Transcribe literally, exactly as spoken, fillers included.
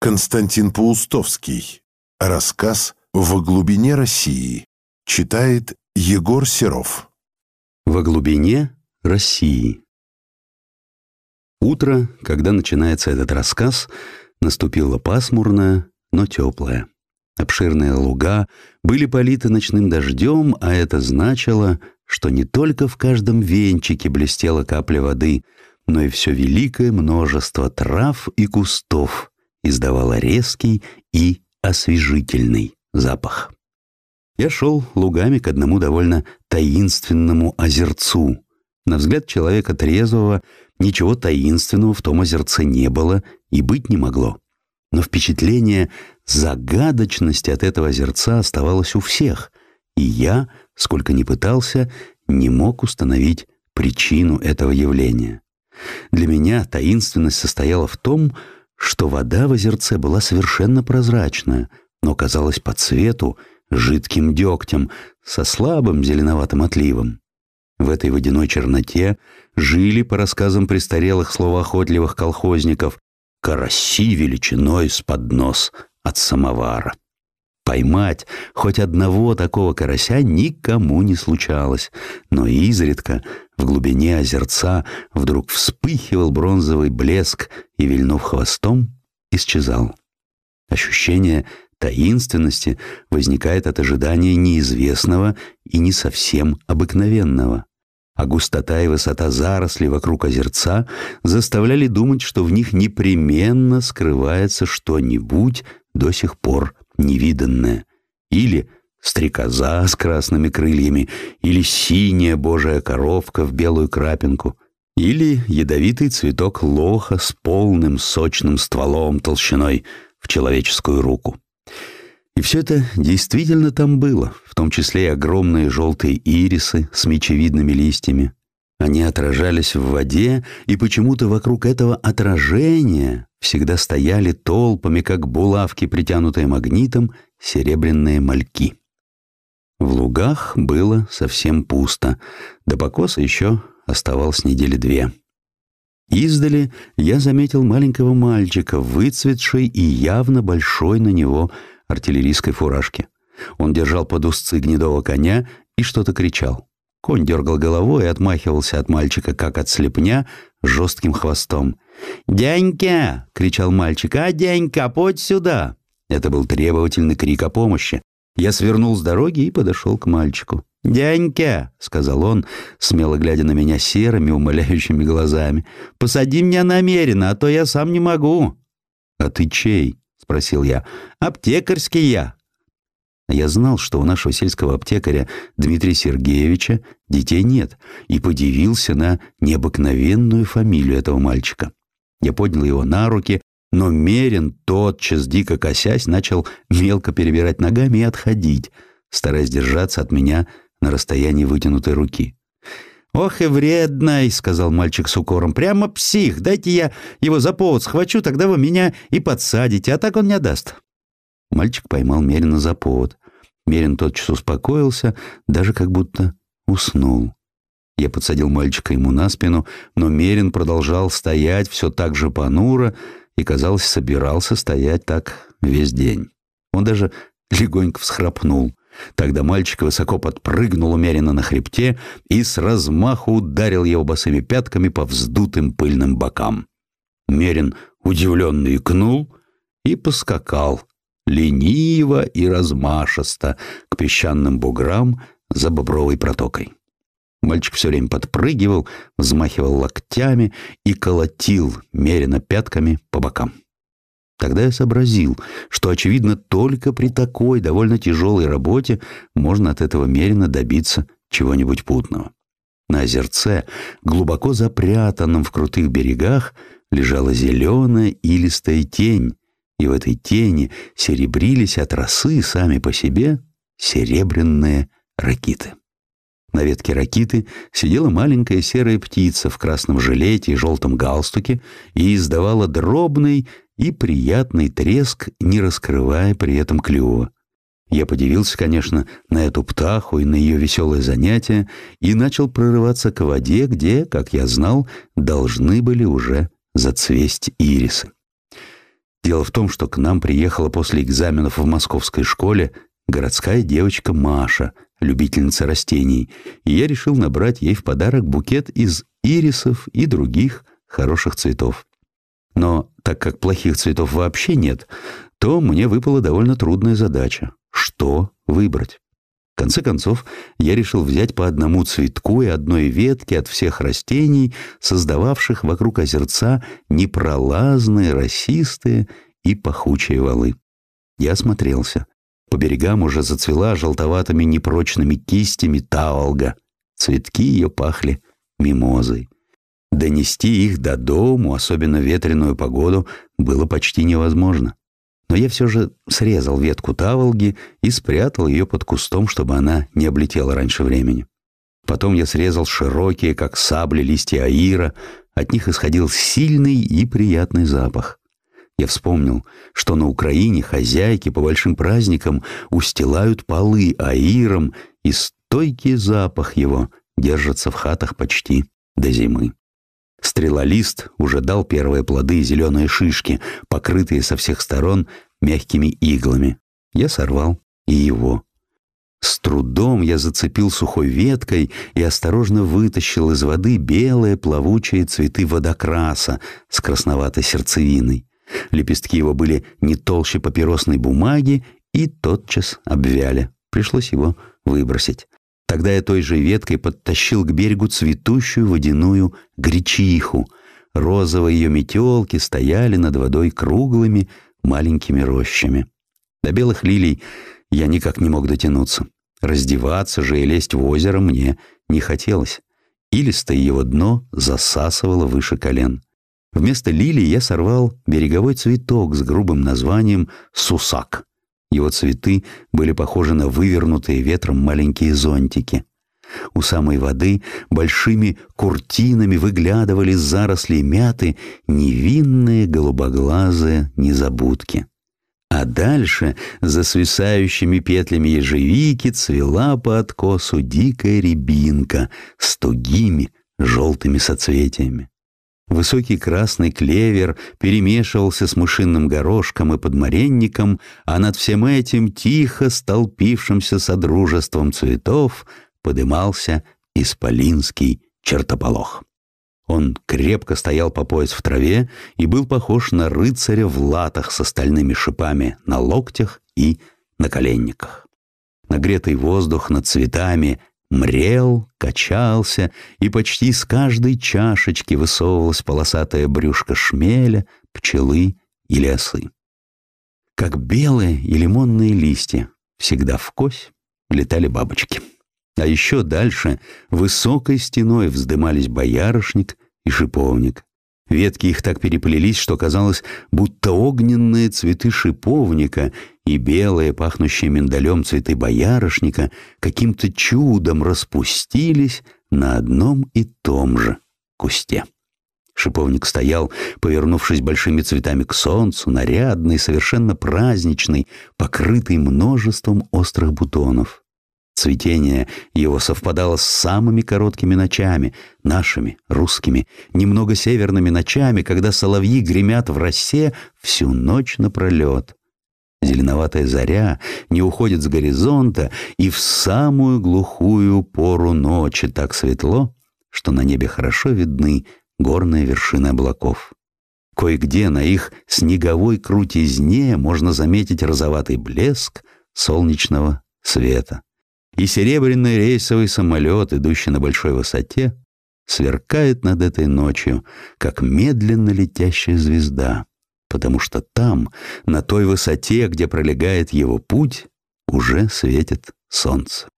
Константин Паустовский. Рассказ «Во глубине России». Читает Егор Серов. Во глубине России. Утро, когда начинается этот рассказ, наступило пасмурное, но теплое. Обширные луга были политы ночным дождем, а это значило, что не только в каждом венчике блестела капля воды, но и все великое множество трав и кустов издавало резкий и освежительный запах. Я шел лугами к одному довольно таинственному озерцу. На взгляд человека трезвого ничего таинственного в том озерце не было и быть не могло. Но впечатление загадочности от этого озерца оставалось у всех, и я, сколько ни пытался, не мог установить причину этого явления. Для меня таинственность состояла в том, что вода в озерце была совершенно прозрачная, но казалась по цвету жидким дегтем со слабым зеленоватым отливом. В этой водяной черноте жили, по рассказам престарелых словоохотливых колхозников, караси величиной с поднос от самовара. Поймать хоть одного такого карася никому не случалось, но изредка в глубине озерца вдруг вспыхивал бронзовый блеск и, вильнув хвостом, исчезал. Ощущение таинственности возникает от ожидания неизвестного и не совсем обыкновенного. А густота и высота зарослей вокруг озерца заставляли думать, что в них непременно скрывается что-нибудь до сих пор невиданное. Или стрекоза с красными крыльями, или синяя божья коровка в белую крапинку, или ядовитый цветок лоха с полным сочным стволом толщиной в человеческую руку. И все это действительно там было, в том числе и огромные желтые ирисы с мечевидными листьями. Они отражались в воде, и почему-то вокруг этого отражения всегда стояли толпами, как булавки, притянутые магнитом, серебряные мальки. В лугах было совсем пусто, до покоса еще оставалось недели две. Издали я заметил маленького мальчика в выцветшей и явно большой на него артиллерийской фуражке. Он держал под узцы гнедого коня и что-то кричал. Конь дергал головой и отмахивался от мальчика, как от слепня, жестким хвостом. «Дянька!» — кричал мальчик. «А, дянька, подь сюда!» Это был требовательный крик о помощи. Я свернул с дороги и подошел к мальчику. «Дянька!» — сказал он, смело глядя на меня серыми, умоляющими глазами. «Посади меня намеренно, а то я сам не могу». «А ты чей?» — спросил я. «Аптекарский я». Я знал, что у нашего сельского аптекаря Дмитрия Сергеевича детей нет, и подивился на необыкновенную фамилию этого мальчика. Я поднял его на руки, но Мерин, тотчас дико косясь, начал мелко перебирать ногами и отходить, стараясь держаться от меня на расстоянии вытянутой руки. «Ох и вредный!» — сказал мальчик с укором. «Прямо псих! Дайте я его за повод схвачу, тогда вы меня и подсадите, а так он не даст». Мальчик поймал Мерина за повод. Мерин тотчас успокоился, даже как будто уснул. Я подсадил мальчика ему на спину, но Мерин продолжал стоять все так же понуро и, казалось, собирался стоять так весь день. Он даже легонько всхрапнул. Тогда мальчик высоко подпрыгнул у Мерина на хребте и с размаху ударил его босыми пятками по вздутым пыльным бокам. Мерин удивленно икнул и поскакал, лениво и размашисто, к песчаным буграм за Бобровой протокой. Мальчик все время подпрыгивал, взмахивал локтями и колотил Мерина пятками по бокам. Тогда я сообразил, что, очевидно, только при такой довольно тяжелой работе можно от этого Мерина добиться чего-нибудь путного. На озерце, глубоко запрятанном в крутых берегах, лежала зеленая илистая тень, и в этой тени серебрились от росы сами по себе серебряные ракиты. На ветке ракиты сидела маленькая серая птица в красном жилете и желтом галстуке и издавала дробный и приятный треск, не раскрывая при этом клюва. Я подивился, конечно, на эту птаху и на ее веселое занятие и начал прорываться к воде, где, как я знал, должны были уже зацвесть ирисы. Дело в том, что к нам приехала после экзаменов в московской школе городская девочка Маша, любительница растений, и я решил набрать ей в подарок букет из ирисов и других хороших цветов. Но так как плохих цветов вообще нет, то мне выпала довольно трудная задача. Что выбрать? В конце концов, я решил взять по одному цветку и одной ветке от всех растений, создававших вокруг озерца непролазные, росистые и пахучие валы. Я осмотрелся. По берегам уже зацвела желтоватыми непрочными кистями таолга. Цветки ее пахли мимозой. Донести их до дому, особенно в ветреную погоду, было почти невозможно. Но я все же срезал ветку таволги и спрятал ее под кустом, чтобы она не облетела раньше времени. Потом я срезал широкие, как сабли, листья аира. От них исходил сильный и приятный запах. Я вспомнил, что на Украине хозяйки по большим праздникам устилают полы аиром, и стойкий запах его держится в хатах почти до зимы. Стрелолист уже дал первые плоды, зеленые шишки, покрытые со всех сторон мягкими иглами. Я сорвал и его. С трудом я зацепил сухой веткой и осторожно вытащил из воды белые плавучие цветы водокраса с красноватой сердцевиной. Лепестки его были не толще папиросной бумаги и тотчас обвяли. Пришлось его выбросить. Тогда я той же веткой подтащил к берегу цветущую водяную гречиху. Розовые ее метелки стояли над водой круглыми маленькими рощами. До белых лилий я никак не мог дотянуться. Раздеваться же и лезть в озеро мне не хотелось. Илистое его дно засасывало выше колен. Вместо лилий я сорвал береговой цветок с грубым названием «сусак». Его цветы были похожи на вывернутые ветром маленькие зонтики. У самой воды большими куртинами выглядывали из зарослей мяты невинные голубоглазые незабудки. А дальше, за свисающими петлями ежевики, цвела по откосу дикая рябинка с тугими желтыми соцветиями. Высокий красный клевер перемешивался с мышиным горошком и подмаренником, а над всем этим, тихо столпившимся содружеством цветов, подымался исполинский чертополох. Он крепко стоял по пояс в траве и был похож на рыцаря в латах с стальными шипами на локтях и на коленниках. Нагретый воздух над цветами мрел, качался, и почти с каждой чашечки высовывалась полосатая брюшко шмеля, пчелы или осы. Как белые и лимонные листья, всегда вкось летали бабочки. А еще дальше высокой стеной вздымались боярышник и шиповник. Ветки их так переплелись, что казалось, будто огненные цветы шиповника и белые, пахнущие миндалем цветы боярышника каким-то чудом распустились на одном и том же кусте. Шиповник стоял, повернувшись большими цветами к солнцу, нарядный, совершенно праздничный, покрытый множеством острых бутонов. Цветение его совпадало с самыми короткими ночами, нашими, русскими, немного северными ночами, когда соловьи гремят в росе всю ночь напролет. Зеленоватая заря не уходит с горизонта, и в самую глухую пору ночи так светло, что на небе хорошо видны горные вершины облаков. Кое-где на их снеговой крутизне можно заметить розоватый блеск солнечного света. И серебряный рейсовый самолет, идущий на большой высоте, сверкает над этой ночью, как медленно летящая звезда, потому что там, на той высоте, где пролегает его путь, уже светит солнце.